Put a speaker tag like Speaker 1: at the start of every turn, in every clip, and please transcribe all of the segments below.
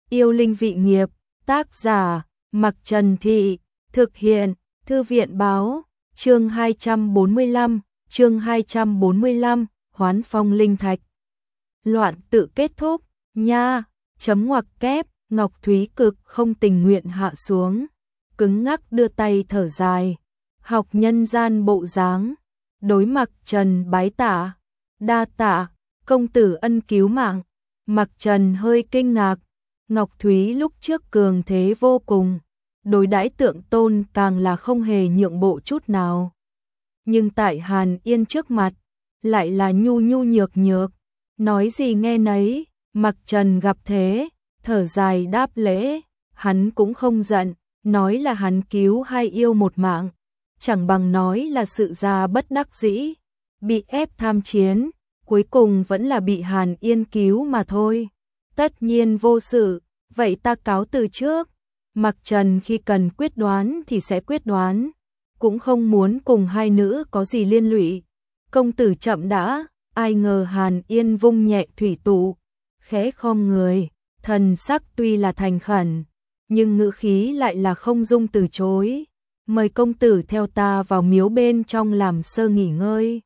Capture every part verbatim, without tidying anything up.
Speaker 1: Yêu linh vị nghiệp, tác giả, Mặc Trần Thị, thực hiện, Thư viện báo, chương hai trăm bốn mươi lăm, chương hai trăm bốn mươi lăm, Hoán Phong Linh Thạch. Loạn tự kết thúc, nha, chấm ngoặc kép, Ngọc Thúy cực không tình nguyện hạ xuống, cứng ngắc đưa tay thở dài, học nhân gian bộ dáng, đối Mặc Trần bái tạ, đa tạ, công tử ân cứu mạng. Mặc Trần hơi kinh ngạc, Ngọc Thúy lúc trước cường thế vô cùng, đối đãi Tượng Tôn càng là không hề nhượng bộ chút nào. Nhưng tại Hàn Yên trước mặt, lại là nhu nhu nhược nhược, nói gì nghe nấy. Mặc Trần gặp thế, thở dài đáp lễ, hắn cũng không giận, nói là hắn cứu hai yêu một mạng, chẳng bằng nói là sự ra bất đắc dĩ, bị ép tham chiến, cuối cùng vẫn là bị Hàn Yên cứu mà thôi. Tất nhiên vô sự, vậy ta cáo từ trước. Mặc Trần khi cần quyết đoán thì sẽ quyết đoán, cũng không muốn cùng hai nữ có gì liên lụy. Công tử chậm đã. Ai ngờ Hàn Yên vung nhẹ thủy tụ, khẽ khom người, thần sắc tuy là thành khẩn, nhưng ngữ khí lại là không dung từ chối. Mời công tử theo ta vào miếu bên trong làm sơ nghỉ ngơi.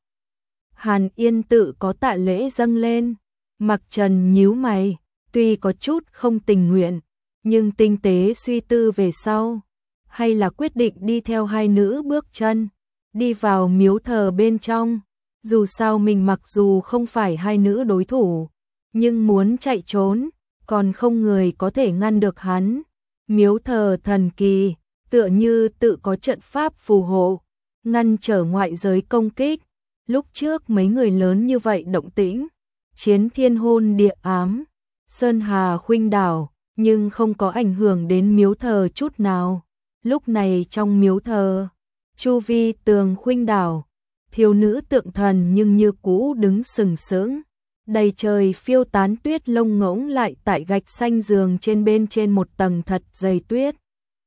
Speaker 1: Hàn Yên tự có tạ lễ dâng lên. Mặc Trần nhíu mày, tuy có chút không tình nguyện, nhưng tinh tế suy tư về sau, hay là quyết định đi theo hai nữ bước chân, đi vào miếu thờ bên trong. Dù sao mình mặc dù không phải hai nữ đối thủ, nhưng muốn chạy trốn, còn không người có thể ngăn được hắn. Miếu thờ thần kỳ, tựa như tự có trận pháp phù hộ, ngăn trở ngoại giới công kích. Lúc trước mấy người lớn như vậy động tĩnh, chiến thiên hôn địa ám, sơn hà khuynh đảo, nhưng không có ảnh hưởng đến miếu thờ chút nào. Lúc này trong miếu thờ, chu vi tường khuynh đảo, thiếu nữ tượng thần nhưng như cũ đứng sừng sững. Đầy trời phiêu tán tuyết lông ngỗng lại tại gạch xanh giường trên bên trên một tầng thật dày tuyết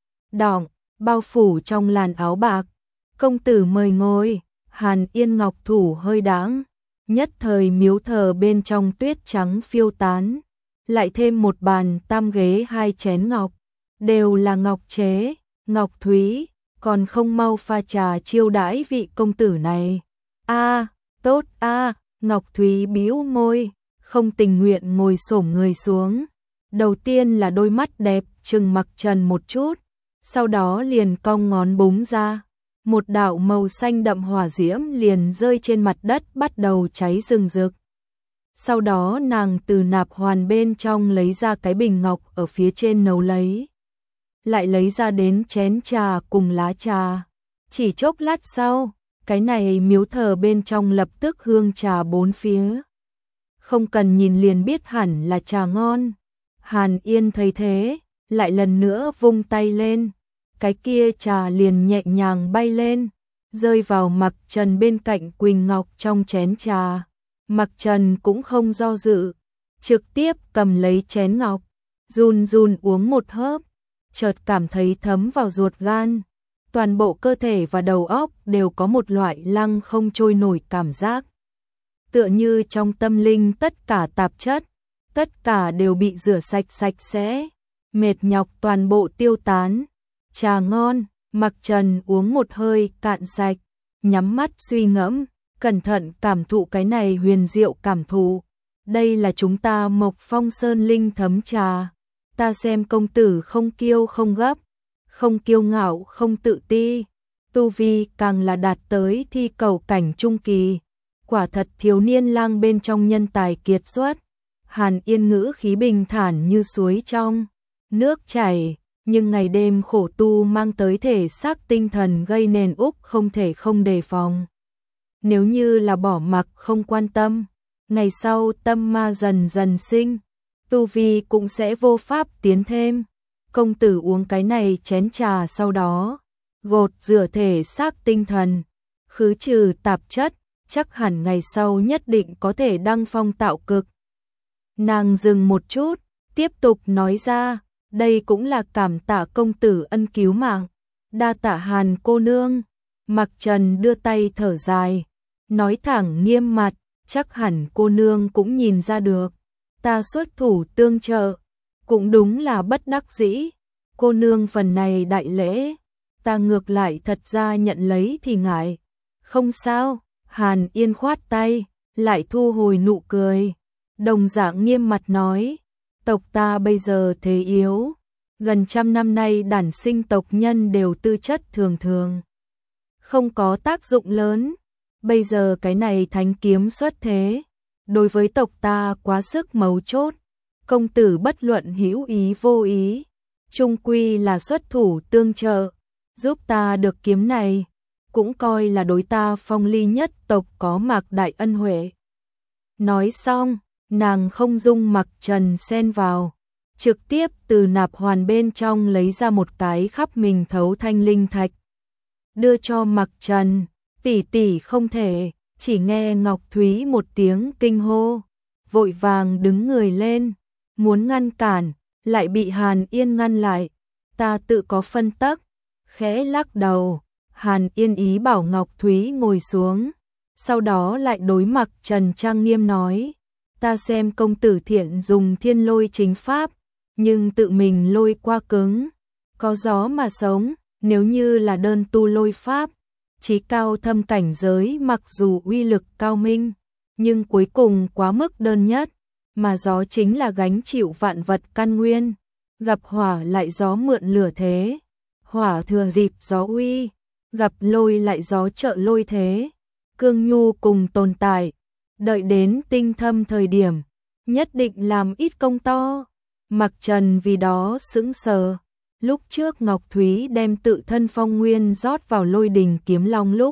Speaker 1: đọng, bao phủ trong làn áo bạc. Công tử mời ngồi. Hàn Yên ngọc thủ hơi đãng, nhất thời miếu thờ bên trong tuyết trắng phiêu tán, lại thêm một bàn tam ghế hai chén ngọc, đều là ngọc chế. Ngọc Thúy, còn không mau pha trà chiêu đãi vị công tử này. A, à, tốt a. À, Ngọc Thúy bĩu môi, không tình nguyện ngồi xổm người xuống. Đầu tiên là đôi mắt đẹp trừng Mặc Trần một chút, sau đó liền cong ngón búng ra, một đạo màu xanh đậm hỏa diễm liền rơi trên mặt đất bắt đầu cháy rừng rực. Sau đó nàng từ nạp hoàn bên trong lấy ra cái bình ngọc ở phía trên nấu lấy, lại lấy ra đến chén trà cùng lá trà. Chỉ chốc lát sau, cái này miếu thờ bên trong lập tức hương trà bốn phía. Không cần nhìn liền biết hẳn là trà ngon. Hàn Yên thấy thế, lại lần nữa vung tay lên, cái kia trà liền nhẹ nhàng bay lên, rơi vào Mặc Trần bên cạnh quỳnh ngọc trong chén trà. Mặc Trần cũng không do dự, trực tiếp cầm lấy chén ngọc, run run uống một hớp, chợt cảm thấy thấm vào ruột gan. Toàn bộ cơ thể và đầu óc đều có một loại lăng không trôi nổi cảm giác. Tựa như trong tâm linh tất cả tạp chất, tất cả đều bị rửa sạch sạch sẽ, mệt nhọc toàn bộ tiêu tán. Trà ngon. Mặc Trần uống một hơi cạn sạch, nhắm mắt suy ngẫm, cẩn thận cảm thụ cái này huyền diệu cảm thụ. Đây là chúng ta Mộc Phong Sơn linh thấm trà. Ta xem công tử không kiêu không gấp, không kiêu ngạo không tự ti, tu vi càng là đạt tới thi cầu cảnh trung kỳ, quả thật thiếu niên lang bên trong nhân tài kiệt xuất. Hàn Yên ngữ khí bình thản như suối trong nước chảy, nhưng ngày đêm khổ tu mang tới thể xác tinh thần gây nền úc không thể không đề phòng. Nếu như là bỏ mặc không quan tâm, ngày sau tâm ma dần dần sinh, tu vi cũng sẽ vô pháp tiến thêm. Công tử uống cái này chén trà sau đó, gột rửa thể xác tinh thần, khứ trừ tạp chất, chắc hẳn ngày sau nhất định có thể đăng phong tạo cực. Nàng dừng một chút, tiếp tục nói ra, đây cũng là cảm tạ công tử ân cứu mạng, đa tạ Hàn cô nương. Mặc Trần đưa tay thở dài, nói thẳng nghiêm mặt, chắc hẳn cô nương cũng nhìn ra được, ta xuất thủ tương trợ, Cũng đúng là bất đắc dĩ, cô nương phần này đại lễ, ta ngược lại thật ra nhận lấy thì ngại. Không sao, Hàn Yên khoát tay, lại thu hồi nụ cười, đồng dạng nghiêm mặt nói, tộc ta bây giờ thế yếu, gần trăm năm nay đản sinh tộc nhân đều tư chất thường thường, không có tác dụng lớn, bây giờ cái này thánh kiếm xuất thế, đối với tộc ta quá sức mấu chốt, công tử bất luận hữu ý vô ý, chung quy là xuất thủ tương trợ, giúp ta được kiếm này, cũng coi là đối ta Phong Ly nhất tộc có Mạc đại ân huệ. Nói xong, nàng không dung Mạc Trần xen vào, trực tiếp từ nạp hoàn bên trong lấy ra một cái khắp mình thấu thanh linh thạch, đưa cho Mạc Trần, tỷ tỷ không thể, chỉ nghe Ngọc Thúy một tiếng kinh hô, vội vàng đứng người lên, muốn ngăn cản, lại bị Hàn Yên ngăn lại, ta tự có phân tắc, khẽ lắc đầu, Hàn Yên ý bảo Ngọc Thúy ngồi xuống, sau đó lại đối Mạc Trần trang nghiêm nói, ta xem công tử thiện dùng thiên lôi chính pháp, nhưng tự mình lôi qua cứng, có gió mà sống, nếu như là đơn tu lôi pháp, chí cao thâm cảnh giới mặc dù uy lực cao minh, nhưng cuối cùng quá mức đơn nhất, mà gió chính là gánh chịu vạn vật căn nguyên, gặp hỏa lại gió mượn lửa thế, hỏa thừa dịp gió uy, gặp lôi lại gió trợ lôi thế, cương nhu cùng tồn tại, đợi đến tinh thâm thời điểm, nhất định làm ít công to. Mạc Trần vì đó sững sờ, lúc trước Ngọc Thúy đem tự thân phong nguyên rót vào lôi đình kiếm long lúc,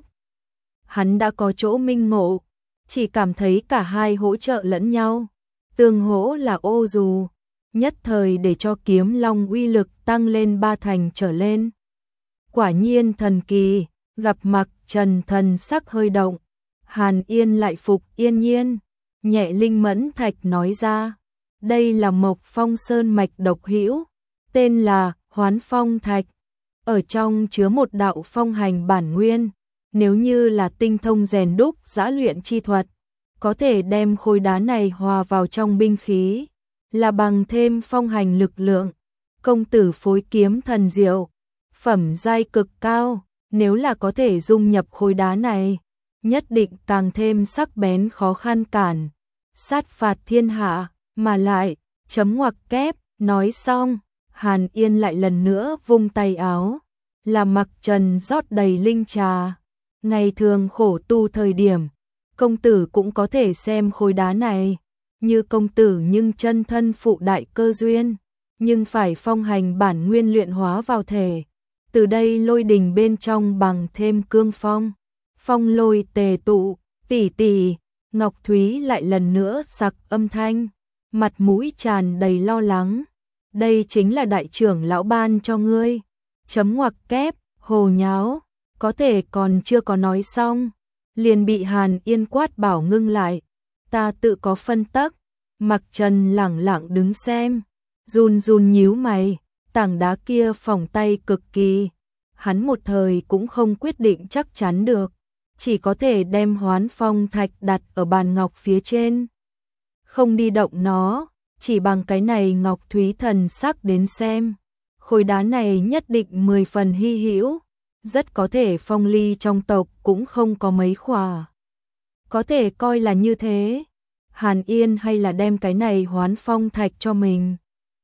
Speaker 1: hắn đã có chỗ minh ngộ, chỉ cảm thấy cả hai hỗ trợ lẫn nhau, tương hỗ là ô dù, nhất thời để cho kiếm long uy lực tăng lên ba thành trở lên. Quả nhiên thần kỳ, gặp Mạc Trần thần sắc hơi động, Hàn Yên lại phục yên nhiên, nhẹ linh mẫn thạch nói ra, đây là Mộc Phong Sơn mạch độc hữu, tên là Hoán Phong Thạch, ở trong chứa một đạo phong hành bản nguyên, nếu như là tinh thông rèn đúc giã luyện chi thuật, có thể đem khối đá này hòa vào trong binh khí, là bằng thêm phong hành lực lượng, công tử phối kiếm thần diệu, phẩm giai cực cao, nếu là có thể dung nhập khối đá này, nhất định càng thêm sắc bén khó khăn cản, sát phạt thiên hạ, mà lại, chấm ngoặc kép, nói xong, Hàn Yên lại lần nữa vung tay áo, là Mạc Trần rót đầy linh trà, ngày thường khổ tu thời điểm, công tử cũng có thể xem khối đá này, như công tử nhưng chân thân phụ đại cơ duyên, nhưng phải phong hành bản nguyên luyện hóa vào thể, từ đây lôi đình bên trong bằng thêm cương phong, phong lôi tề tụ, tỷ tỷ, Ngọc Thúy lại lần nữa sặc âm thanh, mặt mũi tràn đầy lo lắng, đây chính là đại trưởng lão ban cho ngươi, chấm ngoặc kép, hồ nháo, có thể còn chưa có nói xong, liền bị Hàn Yên quát bảo ngưng lại, ta tự có phân tắc. Mạc Trần lẳng lặng đứng xem, run run nhíu mày, tảng đá kia phỏng tay cực kỳ, hắn một thời cũng không quyết định chắc chắn được, chỉ có thể đem Hoán Phong Thạch đặt ở bàn ngọc phía trên, không đi động nó, chỉ bằng cái này Ngọc Thúy thần sắc đến xem, khối đá này nhất định mười phần hy hữu, rất có thể Phong Ly trong tộc cũng không có mấy khỏa, có thể coi là như thế. Hàn Yên hay là đem cái này Hoán Phong Thạch cho mình.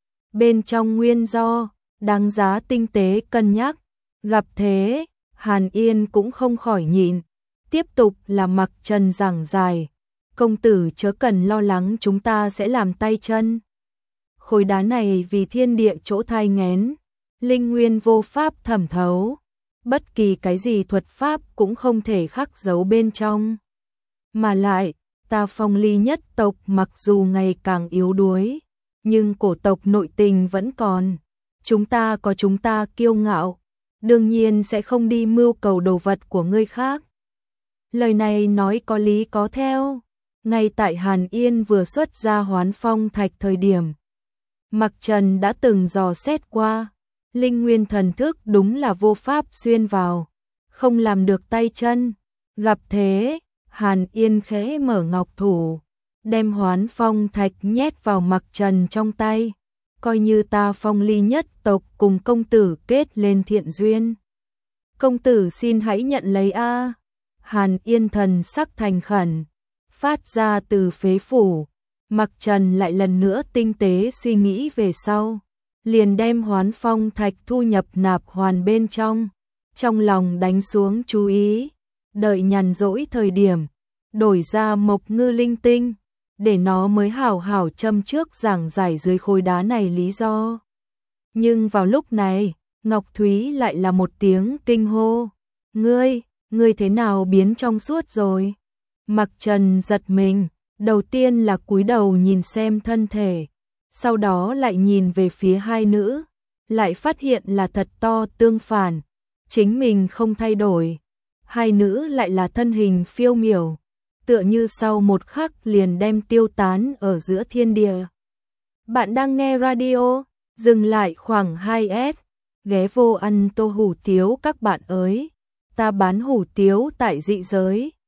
Speaker 1: Bên trong nguyên do, đáng giá tinh tế cân nhắc, gặp thế, Hàn Yên cũng không khỏi nhịn, tiếp tục là Mạc Trần giảng giải, công tử chớ cần lo lắng chúng ta sẽ làm tay chân. Khối đá này vì thiên địa chỗ thai nghén, linh nguyên vô pháp thẩm thấu, bất kỳ cái gì thuật pháp cũng không thể khắc giấu bên trong. Mà lại, ta Phong Ly nhất tộc mặc dù ngày càng yếu đuối, nhưng cổ tộc nội tình vẫn còn. Chúng ta có chúng ta kiêu ngạo, đương nhiên sẽ không đi mưu cầu đồ vật của người khác. Lời này nói có lý có theo. Ngay tại Hàn Yên vừa xuất ra Hoán Phong Thạch thời điểm, Mạc Trần đã từng dò xét qua, linh nguyên thần thức đúng là vô pháp xuyên vào, không làm được tay chân. Gặp thế, Hàn Yên khẽ mở ngọc thủ, đem Hoán Phong Thạch nhét vào Mạc Trần trong tay, coi như ta Phong Ly nhất tộc cùng công tử kết lên thiện duyên. Công tử xin hãy nhận lấy a. Hàn Yên thần sắc thành khẩn, phát ra từ phế phủ. Mặc Trần lại lần nữa tinh tế suy nghĩ về sau, liền đem Hoán Phong thạch thu nhập nạp hoàn bên trong, trong lòng đánh xuống chú ý, đợi nhàn rỗi thời điểm, đổi ra Mộc Ngư linh tinh, để nó mới hảo hảo châm trước giảng giải dưới khối đá này lý do. Nhưng vào lúc này, Ngọc Thúy lại là một tiếng kinh hô, ngươi, ngươi thế nào biến trong suốt rồi? Mặc Trần giật mình, đầu tiên là cúi đầu nhìn xem thân thể, sau đó lại nhìn về phía hai nữ, lại phát hiện là thật to tương phản, chính mình không thay đổi, hai nữ lại là thân hình phiêu miểu, tựa như sau một khắc liền đem tiêu tán ở giữa thiên địa. Bạn đang nghe radio, dừng lại khoảng hai S, ghé vô ăn tô hủ tiếu các bạn ơi, ta bán hủ tiếu tại dị giới.